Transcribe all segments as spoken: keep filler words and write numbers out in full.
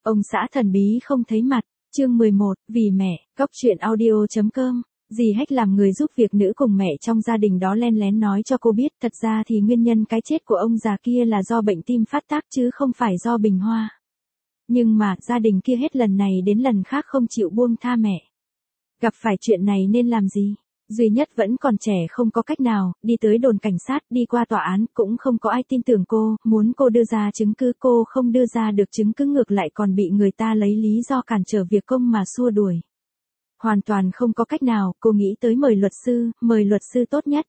Ông xã thần bí không thấy mặt, chương mười một, vì mẹ, Cóc truyện audio chấm com. Dì Hách làm người giúp việc nữ cùng mẹ trong gia đình đó len lén nói cho cô biết, thật ra thì nguyên nhân cái chết của ông già kia là do bệnh tim phát tác chứ không phải do bình hoa. Nhưng mà, gia đình kia hết lần này đến lần khác không chịu buông tha mẹ. Gặp phải chuyện này nên làm gì? Duy Nhất vẫn còn trẻ không có cách nào, đi tới đồn cảnh sát, đi qua tòa án, cũng không có ai tin tưởng cô, muốn cô đưa ra chứng cứ, cô không đưa ra được chứng cứ, ngược lại còn bị người ta lấy lý do cản trở việc công mà xua đuổi. Hoàn toàn không có cách nào, cô nghĩ tới mời luật sư, mời luật sư tốt nhất.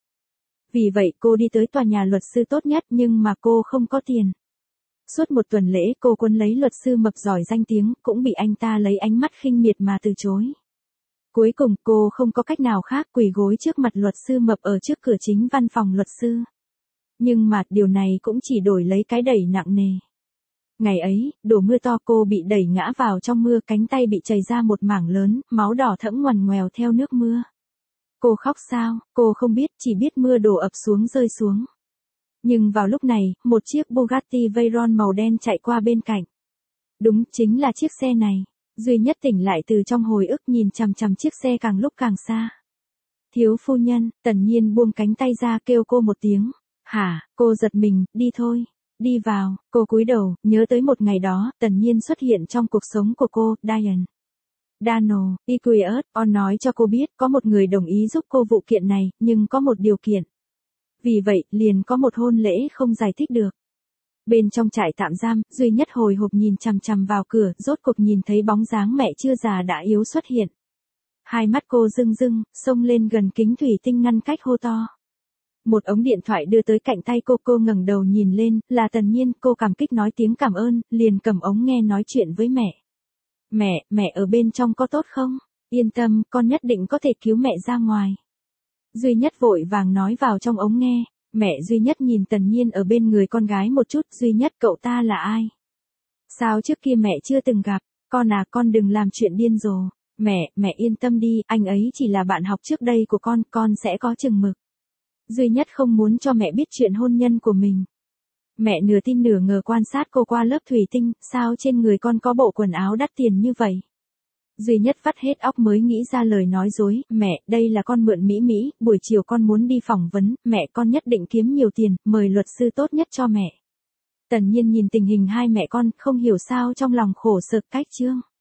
Vì vậy cô đi tới tòa nhà luật sư tốt nhất nhưng mà cô không có tiền. Suốt một tuần lễ cô quấn lấy luật sư mập giỏi danh tiếng, cũng bị anh ta lấy ánh mắt khinh miệt mà từ chối. Cuối cùng cô không có cách nào khác, quỳ gối trước mặt luật sư mập ở trước cửa chính văn phòng luật sư. Nhưng mà điều này cũng chỉ đổi lấy cái đẩy nặng nề. Ngày ấy, đổ mưa to, cô bị đẩy ngã vào trong mưa, cánh tay bị chảy ra một mảng lớn, máu đỏ thẫm ngoằn ngoèo theo nước mưa. Cô khóc sao? Cô không biết, chỉ biết mưa đổ ập xuống rơi xuống. Nhưng vào lúc này, một chiếc Bugatti Veyron màu đen chạy qua bên cạnh. Đúng, chính là chiếc xe này. Duy Nhất tỉnh lại từ trong hồi ức, nhìn chằm chằm chiếc xe càng lúc càng xa. Thiếu phu nhân, Tần Nhiên buông cánh tay ra kêu cô một tiếng. Hả? Cô giật mình, đi thôi. Đi vào, cô cúi đầu, nhớ tới một ngày đó, Tần Nhiên xuất hiện trong cuộc sống của cô, Diane. Dano, Equius, on nói cho cô biết, có một người đồng ý giúp cô vụ kiện này, nhưng có một điều kiện. Vì vậy, liền có một hôn lễ không giải thích được. Bên trong trại tạm giam, Duy Nhất hồi hộp nhìn chằm chằm vào cửa, rốt cuộc nhìn thấy bóng dáng mẹ chưa già đã yếu xuất hiện. Hai mắt cô rưng rưng, xông lên gần kính thủy tinh ngăn cách hô to. Một ống điện thoại đưa tới cạnh tay cô, cô ngẩng đầu nhìn lên, là Tần Nhiên, cô cảm kích nói tiếng cảm ơn, liền cầm ống nghe nói chuyện với mẹ. Mẹ, mẹ ở bên trong có tốt không? Yên tâm, con nhất định có thể cứu mẹ ra ngoài. Duy Nhất vội vàng nói vào trong ống nghe. Mẹ Duy Nhất nhìn Tần Nhiên ở bên người con gái một chút. Duy Nhất, cậu ta là ai? Sao trước kia mẹ chưa từng gặp? Con à, con đừng làm chuyện điên rồ. Mẹ, mẹ yên tâm đi, anh ấy chỉ là bạn học trước đây của con, con sẽ có chừng mực. Duy Nhất không muốn cho mẹ biết chuyện hôn nhân của mình. Mẹ nửa tin nửa ngờ quan sát cô qua lớp thủy tinh, sao trên người con có bộ quần áo đắt tiền như vậy? Duy Nhất vắt hết óc mới nghĩ ra lời nói dối, mẹ, đây là con mượn Mỹ Mỹ, buổi chiều con muốn đi phỏng vấn, mẹ con nhất định kiếm nhiều tiền, mời luật sư tốt nhất cho mẹ. Tần Nhiên nhìn tình hình hai mẹ con, không hiểu sao trong lòng khổ sở cách chương.